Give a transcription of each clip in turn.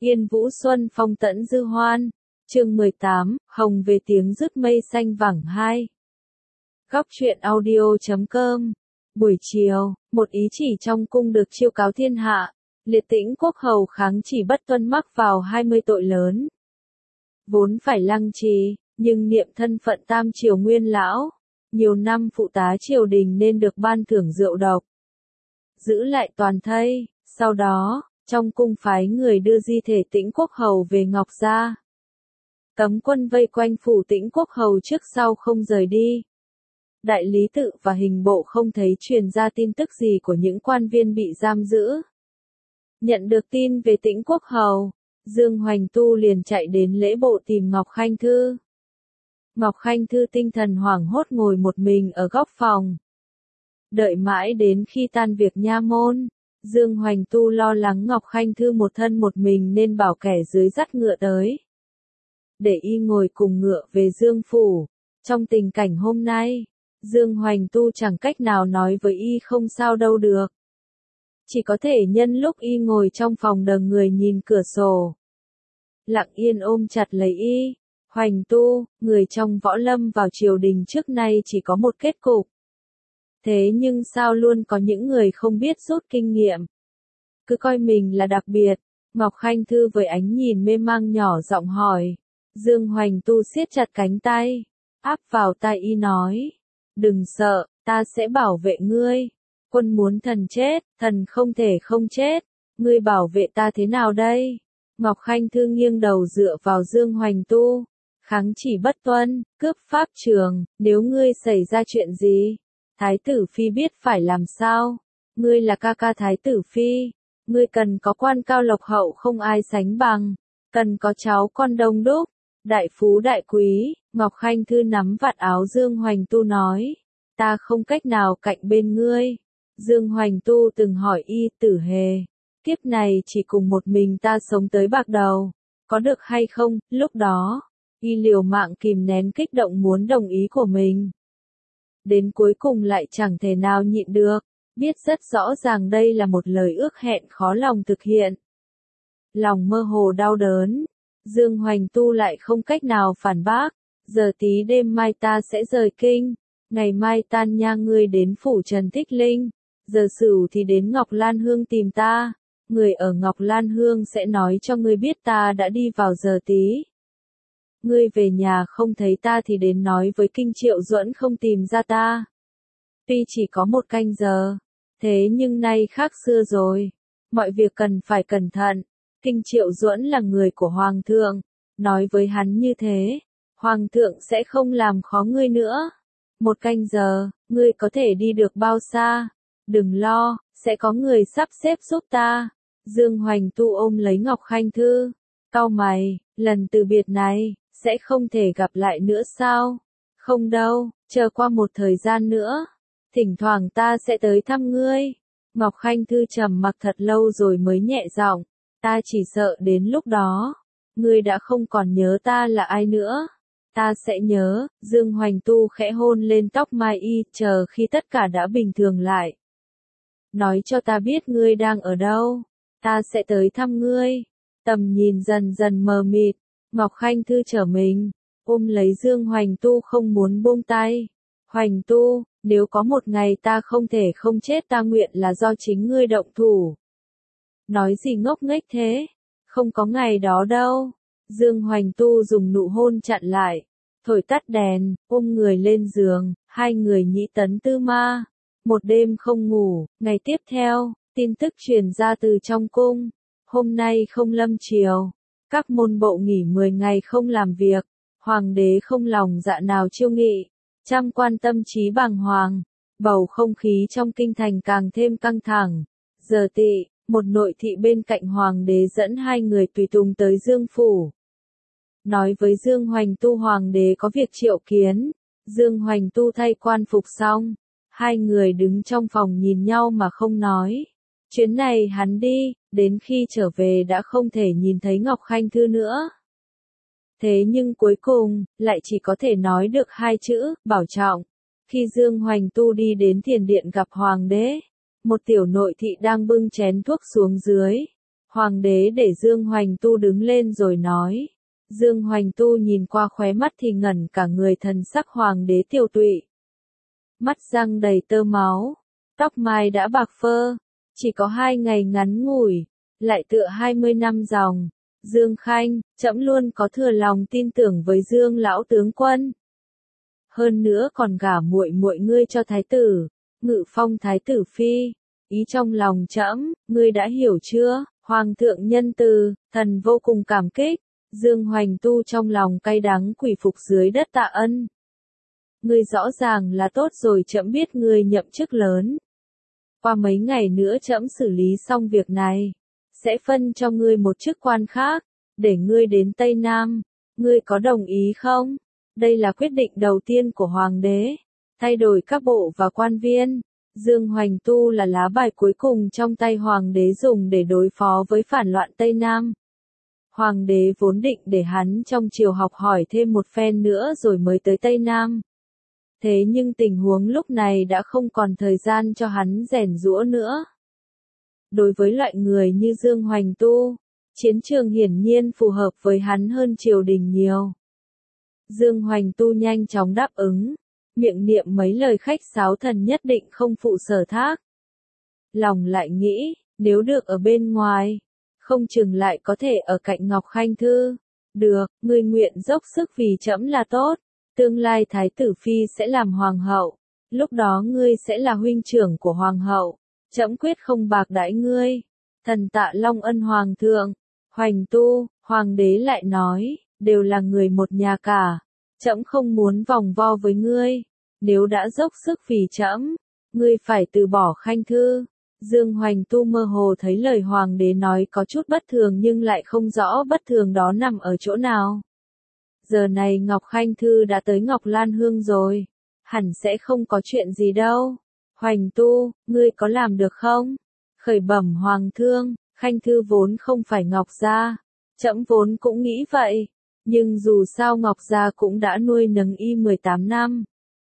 Yên Vũ Xuân Phong Tẫn Dư Hoan, chương 18, Hồng về tiếng rứt mây xanh vẳng 2. Góc truyện audio.com. Buổi chiều, một ý chỉ trong cung được chiêu cáo thiên hạ, Liệt Tĩnh quốc hầu kháng chỉ bất tuân mắc vào 20 tội lớn. Vốn phải lăng trì, nhưng niệm thân phận tam triều nguyên lão, nhiều năm phụ tá triều đình nên được ban thưởng rượu độc. Giữ lại toàn thây, sau đó, trong cung phái người đưa di thể Tĩnh quốc hầu về Ngọc Gia. Cấm quân vây quanh phủ Tĩnh quốc hầu trước sau không rời đi. Đại lý tự và hình bộ không thấy truyền ra tin tức gì của những quan viên bị giam giữ. Nhận được tin về Tĩnh quốc hầu, Dương Hoành Tu liền chạy đến lễ bộ tìm Ngọc Khanh Thư. Ngọc Khanh Thư tinh thần hoảng hốt ngồi một mình ở góc phòng. Đợi mãi đến khi tan việc nha môn, Dương Hoành Tu lo lắng Ngọc Khanh Thư một thân một mình nên bảo kẻ dưới dắt ngựa tới. Để y ngồi cùng ngựa về Dương Phủ. Trong tình cảnh hôm nay, Dương Hoành Tu chẳng cách nào nói với y không sao đâu được. Chỉ có thể nhân lúc y ngồi trong phòng đờ người nhìn cửa sổ. Lặng yên ôm chặt lấy y. Hoành Tu, người trong võ lâm vào triều đình trước nay chỉ có một kết cục. Thế nhưng sao luôn có những người không biết rút kinh nghiệm. Cứ coi mình là đặc biệt. Ngọc Khanh Thư với ánh nhìn mê mang nhỏ giọng hỏi. Dương Hoành Tu siết chặt cánh tay, áp vào tai y nói. Đừng sợ, ta sẽ bảo vệ ngươi. Quân muốn thần chết, thần không thể không chết. Ngươi bảo vệ ta thế nào đây? Ngọc Khanh Thư nghiêng đầu dựa vào Dương Hoành Tu. Kháng chỉ bất tuân, cướp pháp trường, nếu ngươi xảy ra chuyện gì? Thái tử Phi biết phải làm sao? Ngươi là ca ca Thái tử Phi. Ngươi cần có quan cao lộc hậu không ai sánh bằng. Cần có cháu con đông đúc. Đại phú đại quý, Ngọc Khanh Thư nắm vạt áo Dương Hoành Tu nói. Ta không cách nào cạnh bên ngươi. Dương Hoành Tu từng hỏi y Tử Hề. Kiếp này chỉ cùng một mình ta sống tới bạc đầu. Có được hay không? Lúc đó, y liều mạng kìm nén kích động muốn đồng ý của mình. Đến cuối cùng lại chẳng thể nào nhịn được. Biết rất rõ ràng đây là một lời ước hẹn khó lòng thực hiện. Lòng mơ hồ đau đớn. Dương Hoành Tu lại không cách nào phản bác. Giờ tí đêm mai ta sẽ rời kinh. Ngày mai tan nhang ngươi đến phủ Trần Thích Linh. Giờ Sửu thì đến Ngọc Lan Hương tìm ta. Người ở Ngọc Lan Hương sẽ nói cho ngươi biết ta đã đi vào giờ tí. Ngươi về nhà không thấy ta thì đến nói với Kinh Triệu Duẫn không tìm ra ta. Tuy chỉ có một canh giờ. Thế nhưng nay khác xưa rồi. Mọi việc cần phải cẩn thận. Kinh Triệu Duẫn là người của Hoàng thượng. Nói với hắn như thế, Hoàng thượng sẽ không làm khó ngươi nữa. Một canh giờ, ngươi có thể đi được bao xa? Đừng lo, sẽ có người sắp xếp giúp ta. Dương Hoành Tu ôm lấy Ngọc Khanh Thư. Cau mày, lần từ biệt này, sẽ không thể gặp lại nữa sao? Không đâu, chờ qua một thời gian nữa. Thỉnh thoảng ta sẽ tới thăm ngươi. Ngọc Khanh Thư trầm mặc thật lâu rồi mới nhẹ giọng. Ta chỉ sợ đến lúc đó, ngươi đã không còn nhớ ta là ai nữa. Ta sẽ nhớ. Dương Hoành Tu khẽ hôn lên tóc mai y, chờ khi tất cả đã bình thường lại. Nói cho ta biết ngươi đang ở đâu. Ta sẽ tới thăm ngươi. Tầm nhìn dần dần mờ mịt. Ngọc Khanh Thư trở mình, ôm lấy Dương Hoành Tu không muốn buông tay. Hoành Tu, nếu có một ngày ta không thể không chết ta nguyện là do chính ngươi động thủ. Nói gì ngốc nghếch thế? Không có ngày đó đâu. Dương Hoành Tu dùng nụ hôn chặn lại. Thổi tắt đèn, ôm người lên giường, hai người nhĩ tấn tư ma. Một đêm không ngủ, ngày tiếp theo, tin tức truyền ra từ trong cung. Hôm nay không lâm triều. Các môn bộ nghỉ 10 ngày không làm việc. Hoàng đế không lòng dạ nào chiêu nghị. Trăm quan tâm trí bàng hoàng. Bầu không khí trong kinh thành càng thêm căng thẳng. Giờ tỵ. Một nội thị bên cạnh hoàng đế dẫn hai người tùy tùng tới Dương Phủ. Nói với Dương Hoành Tu hoàng đế có việc triệu kiến. Dương Hoành Tu thay quan phục xong. Hai người đứng trong phòng nhìn nhau mà không nói. Chuyến này hắn đi, đến khi trở về đã không thể nhìn thấy Ngọc Khanh Thư nữa. Thế nhưng cuối cùng, lại chỉ có thể nói được hai chữ, bảo trọng. Khi Dương Hoành Tu đi đến thiền điện gặp hoàng đế. Một tiểu nội thị đang bưng chén thuốc xuống dưới. Hoàng đế để Dương Hoành Tu đứng lên rồi nói. Dương Hoành Tu nhìn qua khóe mắt thì ngẩn cả người, thần sắc hoàng đế tiều tụy. Mắt răng đầy tơ máu, tóc mai đã bạc phơ, chỉ có 2 ngày ngắn ngủi, lại tựa 20 năm dòng. Dương Khanh, trẫm luôn có thừa lòng tin tưởng với Dương lão tướng quân. Hơn nữa còn gả muội muội ngươi cho thái tử, ngự phong thái tử phi. Ý trong lòng trẫm, ngươi đã hiểu chưa? Hoàng thượng nhân từ, thần vô cùng cảm kích. Dương Hoành Tu trong lòng cay đắng quỳ phục dưới đất tạ ân. Ngươi rõ ràng là tốt rồi, trẫm biết ngươi nhậm chức lớn. Qua mấy ngày nữa trẫm xử lý xong việc này, sẽ phân cho ngươi một chức quan khác, để ngươi đến Tây Nam. Ngươi có đồng ý không? Đây là quyết định đầu tiên của hoàng đế, thay đổi các bộ và quan viên. Dương Hoành Tu là lá bài cuối cùng trong tay hoàng đế dùng để đối phó với phản loạn Tây Nam. Hoàng đế vốn định để hắn trong triều học hỏi thêm một phen nữa rồi mới tới Tây Nam. Thế nhưng tình huống lúc này đã không còn thời gian cho hắn rèn giũa nữa. Đối với loại người như Dương Hoành Tu, chiến trường hiển nhiên phù hợp với hắn hơn triều đình nhiều. Dương Hoành Tu nhanh chóng đáp ứng, miệng niệm mấy lời khách sáo thần nhất định không phụ sở thác. Lòng lại nghĩ, nếu được ở bên ngoài, không chừng lại có thể ở cạnh Ngọc Khanh Thư. Được, ngươi nguyện dốc sức vì trẫm là tốt. Tương lai thái tử phi sẽ làm hoàng hậu, lúc đó ngươi sẽ là huynh trưởng của hoàng hậu, trẫm quyết không bạc đãi ngươi. Thần tạ long ân hoàng thượng. Hoành Tu, hoàng đế lại nói, đều là người một nhà cả, trẫm không muốn vòng vo với ngươi, nếu đã dốc sức vì trẫm, ngươi phải từ bỏ Khanh Thư. Dương Hoành Tu mơ hồ thấy lời hoàng đế nói có chút bất thường nhưng lại không rõ bất thường đó nằm ở chỗ nào. Giờ này Ngọc Khanh Thư đã tới Ngọc Lan Hương rồi, hẳn sẽ không có chuyện gì đâu. Hoành Tu, ngươi có làm được không? Khởi bẩm hoàng thương, Khanh Thư vốn không phải Ngọc gia, trẫm vốn cũng nghĩ vậy, nhưng dù sao Ngọc gia cũng đã nuôi nấng y 18 năm.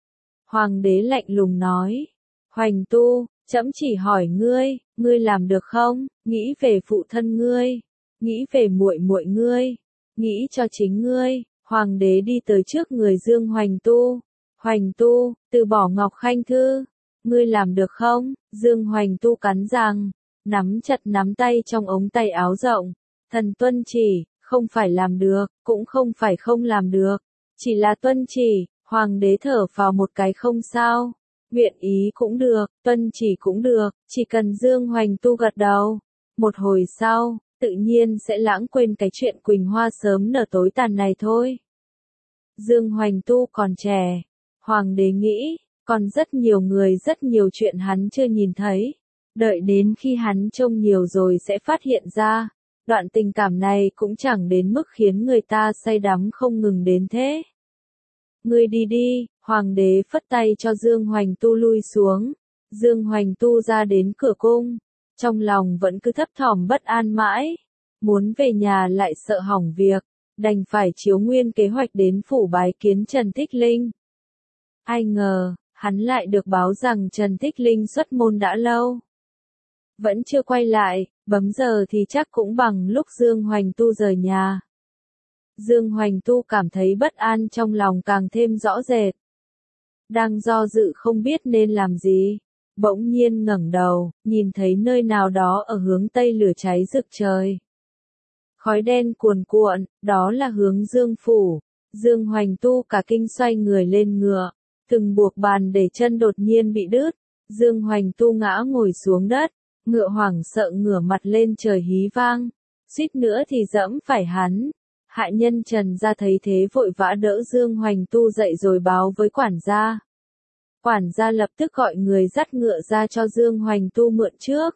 Hoàng đế lạnh lùng nói, Hoành Tu, trẫm chỉ hỏi ngươi, ngươi làm được không? Nghĩ về phụ thân ngươi, nghĩ về muội muội ngươi, nghĩ cho chính ngươi. Hoàng đế đi tới trước người Dương Hoành Tu. Hoành Tu, từ bỏ Ngọc Khanh Thư, ngươi làm được không? Dương Hoành Tu cắn răng, nắm chặt nắm tay trong ống tay áo rộng. Thần tuân chỉ, không phải làm được, cũng không phải không làm được, chỉ là tuân chỉ. Hoàng đế thở vào một cái không sao. Nguyện ý cũng được, tuân chỉ cũng được, chỉ cần Dương Hoành Tu gật đầu. Một hồi sau, tự nhiên sẽ lãng quên cái chuyện Quỳnh Hoa sớm nở tối tàn này thôi. Dương Hoành Tu còn trẻ, hoàng đế nghĩ, còn rất nhiều chuyện hắn chưa nhìn thấy. Đợi đến khi hắn trông nhiều rồi sẽ phát hiện ra, đoạn tình cảm này cũng chẳng đến mức khiến người ta say đắm không ngừng đến thế. Ngươi đi đi, hoàng đế phất tay cho Dương Hoành Tu lui xuống. Dương Hoành Tu ra đến cửa cung, trong lòng vẫn cứ thấp thỏm bất an mãi, muốn về nhà lại sợ hỏng việc, đành phải chiếu nguyên kế hoạch đến phủ bái kiến Trần Thích Linh. Ai ngờ, hắn lại được báo rằng Trần Thích Linh xuất môn đã lâu, vẫn chưa quay lại, bấm giờ thì chắc cũng bằng lúc Dương Hoành Tu rời nhà. Dương Hoành Tu cảm thấy bất an trong lòng càng thêm rõ rệt. Đang do dự không biết nên làm gì, bỗng nhiên ngẩng đầu, nhìn thấy nơi nào đó ở hướng tây lửa cháy rực trời. Khói đen cuồn cuộn, đó là hướng Dương phủ. Dương Hoành Tu cả kinh xoay người lên ngựa, từng buộc bàn để chân đột nhiên bị đứt. Dương Hoành Tu ngã ngồi xuống đất, ngựa hoảng sợ ngửa mặt lên trời hí vang, suýt nữa thì dẫm phải hắn. Hạ nhân Trần gia thấy thế vội vã đỡ Dương Hoành Tu dậy rồi báo với quản gia. Quản gia lập tức gọi người dắt ngựa ra cho Dương Hoành Tu mượn trước.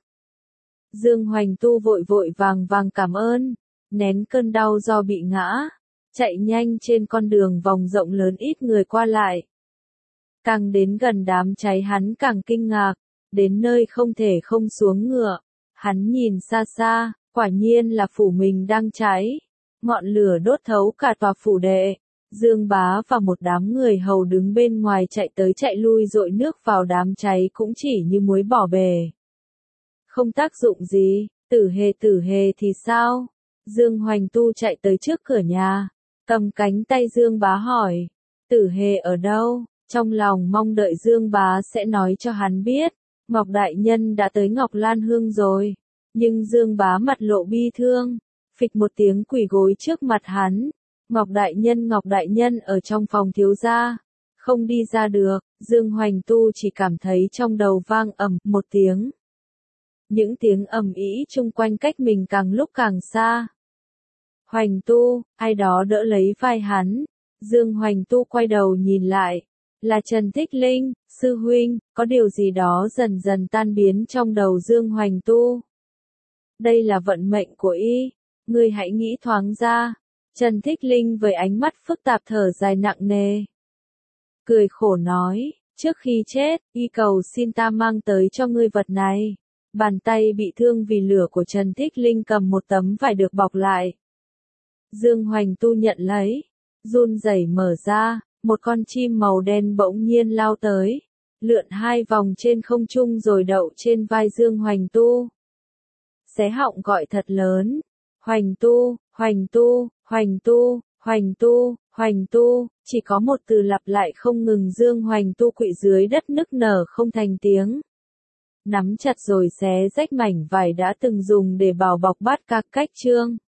Dương Hoành Tu vội vội vàng cảm ơn, nén cơn đau do bị ngã, chạy nhanh trên con đường vòng rộng lớn ít người qua lại. Càng đến gần đám cháy hắn càng kinh ngạc, đến nơi không thể không xuống ngựa. Hắn nhìn xa xa, quả nhiên là phủ mình đang cháy. Ngọn lửa đốt thấu cả tòa phủ đệ. Dương Bá và một đám người hầu đứng bên ngoài chạy tới chạy lui dội nước vào đám cháy cũng chỉ như muối bỏ bể. Không tác dụng gì, Tử hề thì sao? Dương Hoành Tu chạy tới trước cửa nhà, cầm cánh tay Dương Bá hỏi, Tử hề ở đâu? Trong lòng mong đợi Dương Bá sẽ nói cho hắn biết, Ngọc Đại Nhân đã tới Ngọc Lan Hương rồi. Nhưng Dương Bá mặt lộ bi thương, phịch một tiếng quỳ gối trước mặt hắn. Ngọc Đại Nhân ở trong phòng thiếu gia, không đi ra được. Dương Hoành Tu chỉ cảm thấy trong đầu vang ầm một tiếng. Những tiếng ầm ĩ chung quanh cách mình càng lúc càng xa. Hoành Tu, ai đó đỡ lấy vai hắn. Dương Hoành Tu quay đầu nhìn lại, là Trần Thích Linh. Sư huynh, có điều gì đó dần dần tan biến trong đầu Dương Hoành Tu. Đây là vận mệnh của y, ngươi hãy nghĩ thoáng ra. Trần Thích Linh với ánh mắt phức tạp thở dài nặng nề. Cười khổ nói, trước khi chết, y cầu xin ta mang tới cho ngươi vật này. Bàn tay bị thương vì lửa của Trần Thích Linh cầm một tấm vải được bọc lại. Dương Hoành Tu nhận lấy, run rẩy mở ra, một con chim màu đen bỗng nhiên lao tới, lượn 2 vòng trên không trung rồi đậu trên vai Dương Hoành Tu. Xé họng gọi thật lớn, Hoành Tu, Hoành Tu, Hoành Tu, Hoành Tu, Hoành Tu, chỉ có một từ lặp lại không ngừng. Dương Hoành Tu quỵ dưới đất nức nở không thành tiếng. Nắm chặt rồi xé rách mảnh vải đã từng dùng để bảo bọc bát ca cách chương.